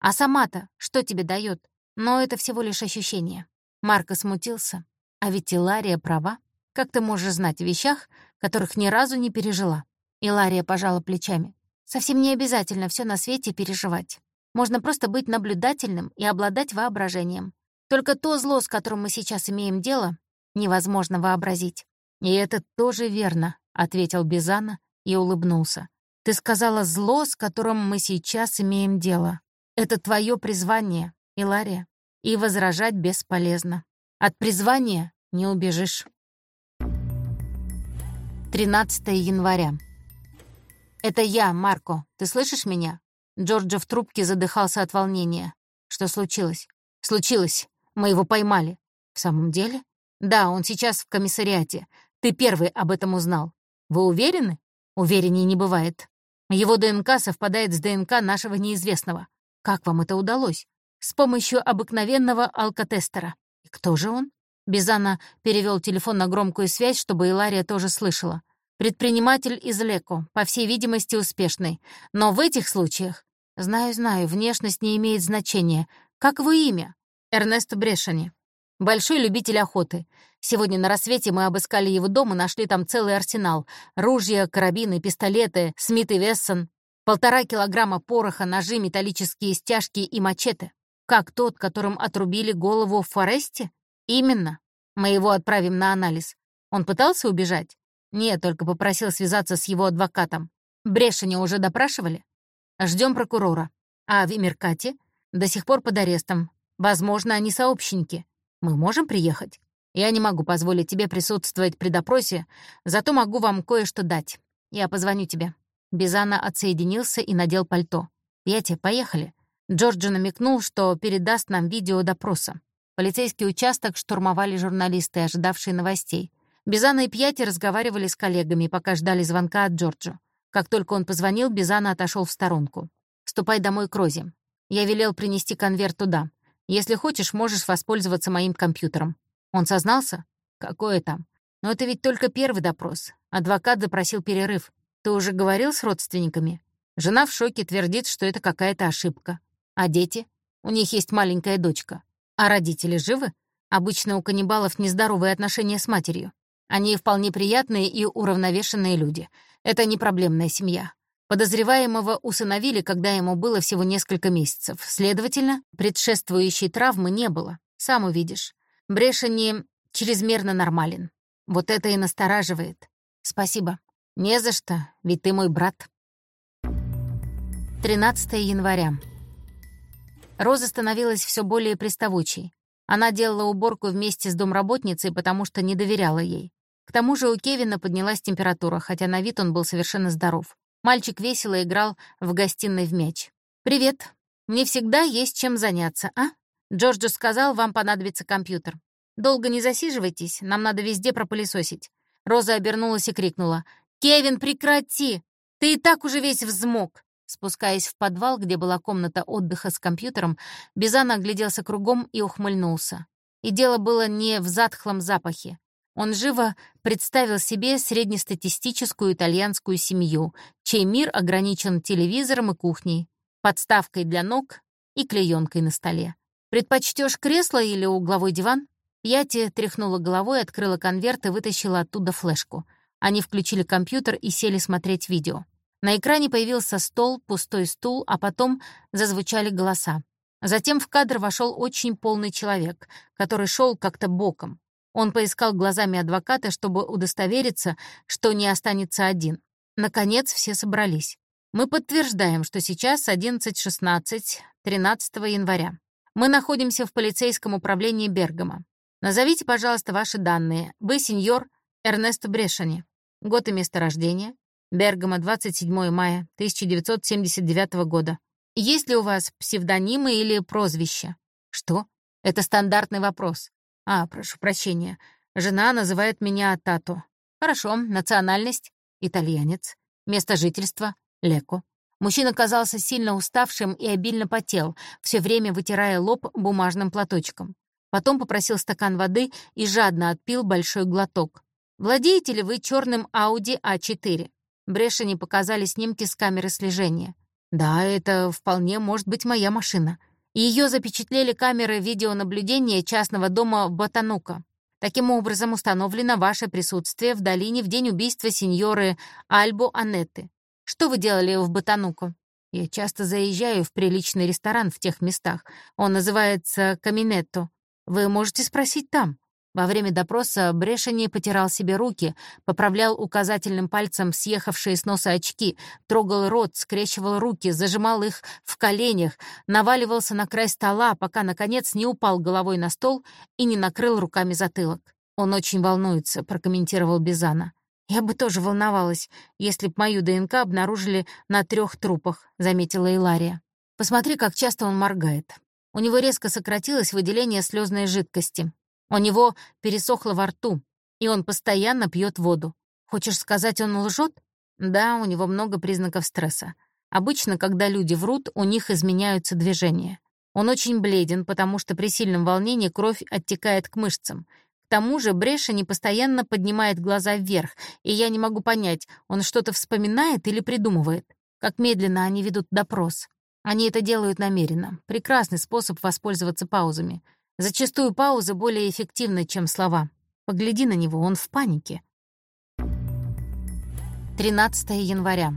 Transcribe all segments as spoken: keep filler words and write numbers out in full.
А сама-то что тебе дает? Но это всего лишь ощущение. Марко смутился. А ведь Илария права. Как ты можешь знать о вещах, которых ни разу не пережила? Илария пожала плечами. Совсем не обязательно все на свете переживать. Можно просто быть наблюдательным и обладать воображением. Только то зло, с которым мы сейчас имеем дело, невозможно вообразить. «И это тоже верно», — ответил Бизана и улыбнулся. «Ты сказала зло, с которым мы сейчас имеем дело. Это твое призвание, Илария, и возражать бесполезно. От призвания не убежишь». тринадцатого января. «Это я, Марко. Ты слышишь меня?» Джорджо в трубке задыхался от волнения. «Что случилось?» «Случилось. Мы его поймали». «В самом деле?» «Да, он сейчас в комиссариате. Ты первый об этом узнал». «Вы уверены?» «Увереннее не бывает. Его ДНК совпадает с ДНК нашего неизвестного». «Как вам это удалось?» «С помощью обыкновенного алкотестера». «И кто же он?» Бизана перевел телефон на громкую связь, чтобы Илария тоже слышала. «Предприниматель из Леко, по всей видимости, успешный. Но в этих случаях...» «Знаю, знаю, внешность не имеет значения. Как его имя?» «Эрнесто Брешани. Большой любитель охоты. Сегодня на рассвете мы обыскали его дом и нашли там целый арсенал. Ружья, карабины, пистолеты, Смит и Вессон, полтора килограмма пороха, ножи, металлические стяжки и мачете. Как тот, которым отрубили голову в Форесте? Именно. Мы его отправим на анализ. Он пытался убежать? Нет, только попросил связаться с его адвокатом. Брешани уже допрашивали? Ждем прокурора. А в Эмиркате? До сих пор под арестом. Возможно, они сообщники. Мы можем приехать? Я не могу позволить тебе присутствовать при допросе, зато могу вам кое-что дать. Я позвоню тебе». Бизана отсоединился и надел пальто. «Петя, поехали». Джорджо намекнул, что передаст нам видео допроса. Полицейский участок штурмовали журналисты, ожидавшие новостей. Бизана и Пьяти разговаривали с коллегами, пока ждали звонка от Джорджо. Как только он позвонил, Бизана отошел в сторонку. «Ступай домой к Розе. Я велел принести конверт туда. Если хочешь, можешь воспользоваться моим компьютером». Он сознался? Какое там? Но это ведь только первый допрос. Адвокат запросил перерыв. Ты уже говорил с родственниками? Жена в шоке, твердит, что это какая-то ошибка. А дети? У них есть маленькая дочка. А родители живы? Обычно у каннибалов нездоровые отношения с матерью. Они вполне приятные и уравновешенные люди. Это не проблемная семья. Подозреваемого усыновили, когда ему было всего несколько месяцев. Следовательно, предшествующей травмы не было. Сам увидишь. Брешани чрезмерно нормален. Вот это и настораживает. Спасибо. Не за что, ведь ты мой брат. тринадцатого января. Роза становилась все более приставучей. Она делала уборку вместе с домработницей, потому что не доверяла ей. К тому же у Кевина поднялась температура, хотя на вид он был совершенно здоров. Мальчик весело играл в гостиной в мяч. «Привет. Мне всегда есть чем заняться, а? Джорджо сказал, вам понадобится компьютер. Долго не засиживайтесь, нам надо везде пропылесосить». Роза обернулась и крикнула. «Кевин, прекрати! Ты и так уже весь взмок!» Спускаясь в подвал, где была комната отдыха с компьютером, Бизана огляделся кругом и ухмыльнулся. И дело было не в затхлом запахе. Он живо представил себе среднестатистическую итальянскую семью, чей мир ограничен телевизором и кухней, подставкой для ног и клеенкой на столе. «Предпочтёшь кресло или угловой диван?» Пьяти тряхнула головой, открыла конверт и вытащила оттуда флешку. Они включили компьютер и сели смотреть видео. На экране появился стол, пустой стул, а потом зазвучали голоса. Затем в кадр вошел очень полный человек, который шел как-то боком. Он поискал глазами адвоката, чтобы удостовериться, что не останется один. Наконец все собрались. Мы подтверждаем, что сейчас одиннадцать шестнадцать, тринадцатого января. Мы находимся в полицейском управлении Бергамо. Назовите, пожалуйста, ваши данные. Вы сеньор Эрнесто Брешани. Год и место рождения. Бергамо, двадцать седьмого мая тысяча девятьсот семьдесят девятого года. Есть ли у вас псевдонимы или прозвища? Что? Это стандартный вопрос. А, прошу прощения. Жена называет меня Тато. Хорошо. Национальность? Итальянец. Место жительства? Леко. Мужчина казался сильно уставшим и обильно потел, все время вытирая лоб бумажным платочком. Потом попросил стакан воды и жадно отпил большой глоток. «Владеете ли вы черным Audi а четыре?» Брешани показали снимки с камеры слежения. Да, это вполне может быть моя машина. Ее запечатлели камеры видеонаблюдения частного дома в Ботанука. Таким образом, установлено ваше присутствие в долине в день убийства сеньоры Альбо Анетты. Что вы делали в Ботануку? Я часто заезжаю в приличный ресторан в тех местах. Он называется Каминетто. Вы можете спросить там. Во время допроса Брешани потирал себе руки, поправлял указательным пальцем съехавшие с носа очки, трогал рот, скрещивал руки, зажимал их в коленях, наваливался на край стола, пока, наконец, не упал головой на стол и не накрыл руками затылок. «Он очень волнуется», — прокомментировал Бизана. «Я бы тоже волновалась, если б мою ДНК обнаружили на трех трупах», — заметила Илария. «Посмотри, как часто он моргает. У него резко сократилось выделение слезной жидкости. У него пересохло во рту, и он постоянно пьет воду. Хочешь сказать, он лжет? Да, у него много признаков стресса. Обычно, когда люди врут, у них изменяются движения. Он очень бледен, потому что при сильном волнении кровь оттекает к мышцам. К тому же Брешани постоянно поднимает глаза вверх, и я не могу понять, он что-то вспоминает или придумывает. Как медленно они ведут допрос. Они это делают намеренно. Прекрасный способ воспользоваться паузами. Зачастую паузы более эффективны, чем слова. Погляди на него, он в панике. тринадцатого января.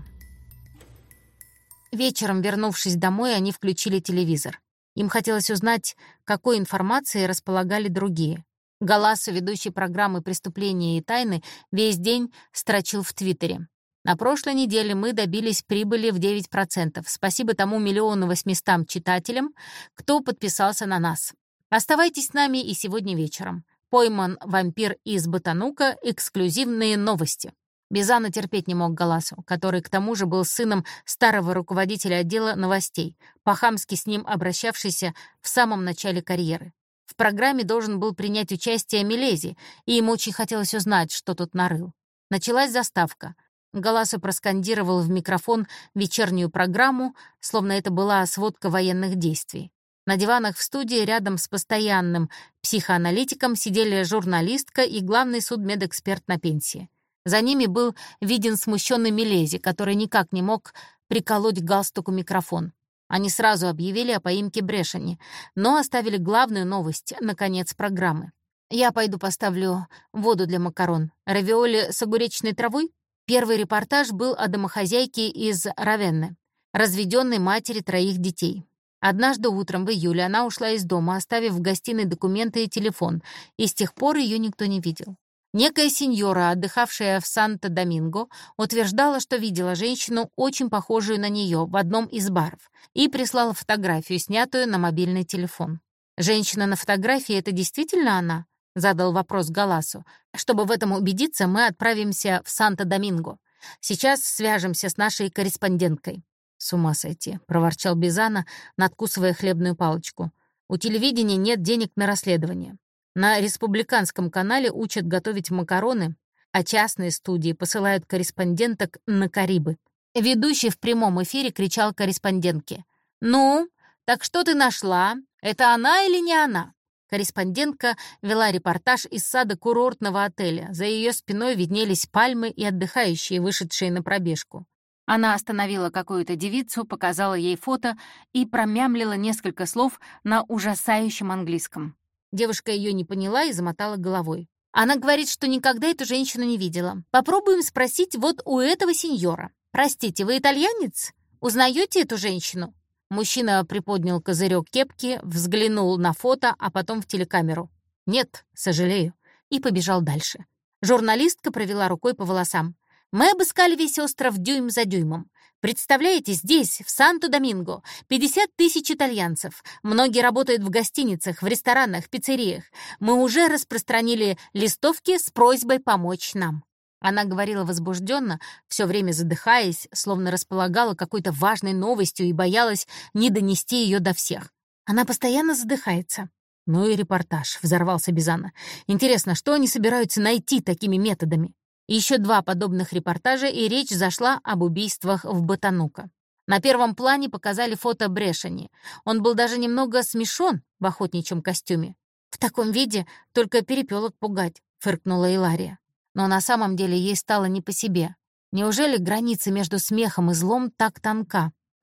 Вечером, вернувшись домой, они включили телевизор. Им хотелось узнать, какой информацией располагали другие. Галасо, ведущий программы «Преступления и тайны», весь день строчил в Твиттере. На прошлой неделе мы добились прибыли в девять процентов. Спасибо тому миллиону восьмистам читателям, кто подписался на нас. Оставайтесь с нами и сегодня вечером. Пойман вампир из Ботанука. Эксклюзивные новости. Бизана терпеть не мог Галасу, который к тому же был сыном старого руководителя отдела новостей, по-хамски с ним обращавшийся в самом начале карьеры. В программе должен был принять участие Милези, и ему очень хотелось узнать, что тут нарыл. Началась заставка. Галасу проскандировал в микрофон вечернюю программу, словно это была сводка военных действий. На диванах в студии рядом с постоянным психоаналитиком сидели журналистка и главный судмедэксперт на пенсии. За ними был виден смущенный Милези, который никак не мог приколоть к галстуку микрофон. Они сразу объявили о поимке Брешани, но оставили главную новость на конец программы. «Я пойду поставлю воду для макарон. Равиоли с огуречной травой?» Первый репортаж был о домохозяйке из Равенны, разведенной матери троих детей. Однажды утром в июле она ушла из дома, оставив в гостиной документы и телефон, и с тех пор ее никто не видел. Некая сеньора, отдыхавшая в Санто-Доминго, утверждала, что видела женщину, очень похожую на нее, в одном из баров, и прислала фотографию, снятую на мобильный телефон. «Женщина на фотографии — это действительно она?» — задал вопрос Галасу. «Чтобы в этом убедиться, мы отправимся в Санто-Доминго. Сейчас свяжемся с нашей корреспонденткой». «С ума сойти», — проворчал Бизана, надкусывая хлебную палочку. «У телевидения нет денег на расследование. На республиканском канале учат готовить макароны, а частные студии посылают корреспонденток на Карибы». Ведущий в прямом эфире кричал корреспондентке: «Ну, так что ты нашла? Это она или не она?» Корреспондентка вела репортаж из сада курортного отеля. За ее спиной виднелись пальмы и отдыхающие, вышедшие на пробежку. Она остановила какую-то девицу, показала ей фото и промямлила несколько слов на ужасающем английском. Девушка ее не поняла и замотала головой. Она говорит, что никогда эту женщину не видела. Попробуем спросить вот у этого сеньора. «Простите, вы итальянец? Узнаете эту женщину?» Мужчина приподнял козырек кепки, взглянул на фото, а потом в телекамеру. «Нет, сожалею», и побежал дальше. Журналистка провела рукой по волосам. «Мы обыскали весь остров дюйм за дюймом. Представляете, здесь, в Санто-Доминго, пятьдесят тысяч итальянцев. Многие работают в гостиницах, в ресторанах, пиццериях. Мы уже распространили листовки с просьбой помочь нам». Она говорила возбужденно, все время задыхаясь, словно располагала какой-то важной новостью и боялась не донести ее до всех. Она постоянно задыхается. «Ну и репортаж», — взорвался Бизана. «Интересно, что они собираются найти такими методами?» Еще два подобных репортажа, и речь зашла об убийствах в Ботанука. На первом плане показали фото Брешани. Он был даже немного смешон в охотничьем костюме. «В таком виде только перепелок пугать», — фыркнула Илария. Но на самом деле ей стало не по себе. Неужели граница между смехом и злом так тонка?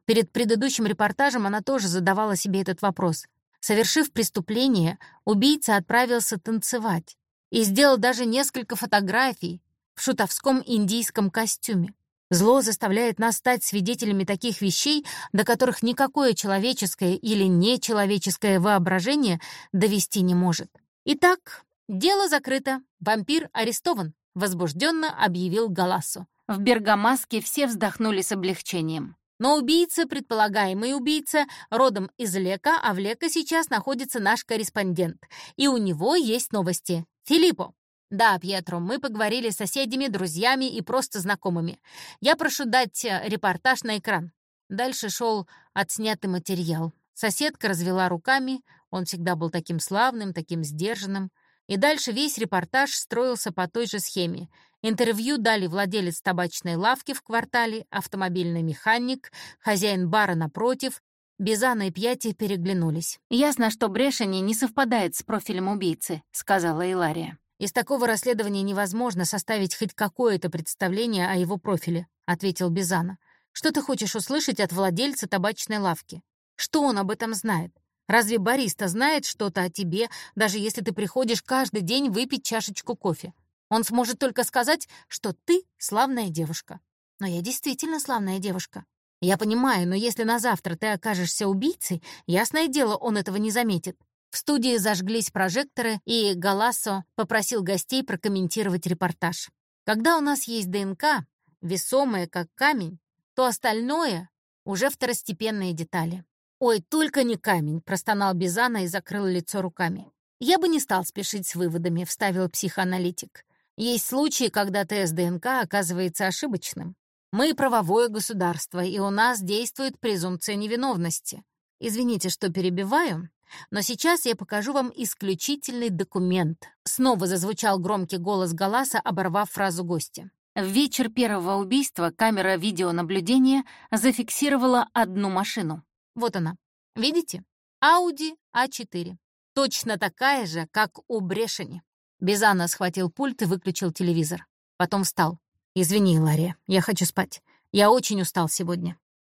Перед предыдущим репортажем она тоже задавала себе этот вопрос. Совершив преступление, убийца отправился танцевать и сделал даже несколько фотографий в шутовском индийском костюме. Зло заставляет нас стать свидетелями таких вещей, до которых никакое человеческое или нечеловеческое воображение довести не может. Итак, дело закрыто, вампир арестован, возбужденно объявил Галассо. В Бергамаске все вздохнули с облегчением. Но убийца, предполагаемый убийца, родом из Лека, а в Леко сейчас находится наш корреспондент. И у него есть новости. Филиппо. Да, Пьетро, мы поговорили с соседями, друзьями и просто знакомыми. Я прошу дать репортаж на экран. Дальше шел отснятый материал. Соседка развела руками, он всегда был таким славным, таким сдержанным. И дальше весь репортаж строился по той же схеме. Интервью дали владелец табачной лавки в квартале, автомобильный механик, хозяин бара напротив. Бизана и Пьяти переглянулись. «Ясно, что Брешени не совпадает с профилем убийцы», — сказала Илария. «Из такого расследования невозможно составить хоть какое-то представление о его профиле», — ответил Бизана. «Что ты хочешь услышать от владельца табачной лавки? Что он об этом знает? Разве бариста знает что-то о тебе, даже если ты приходишь каждый день выпить чашечку кофе? Он сможет только сказать, что ты славная девушка. Но я действительно славная девушка. Я понимаю, но если на завтра ты окажешься убийцей, ясное дело, он этого не заметит». В студии зажглись прожекторы, и Галассо попросил гостей прокомментировать репортаж. «Когда у нас есть ДНК, весомое как камень, то остальное уже второстепенные детали». «Ой, только не камень», — простонал Бизана и закрыл лицо руками. «Я бы не стал спешить с выводами», — вставил психоаналитик. «Есть случаи, когда тест ДНК оказывается ошибочным. Мы правовое государство, и у нас действует презумпция невиновности. Извините, что перебиваю, но сейчас я покажу вам исключительный документ». Снова зазвучал громкий голос Галаса, оборвав фразу гостя. В вечер первого убийства камера видеонаблюдения зафиксировала одну машину. Вот она. Видите? Audi а четыре. Точно такая же, как у Брешени. Бизана схватил пульт и выключил телевизор. Потом встал. «Извини, Лария, я хочу спать. Я очень устал сегодня».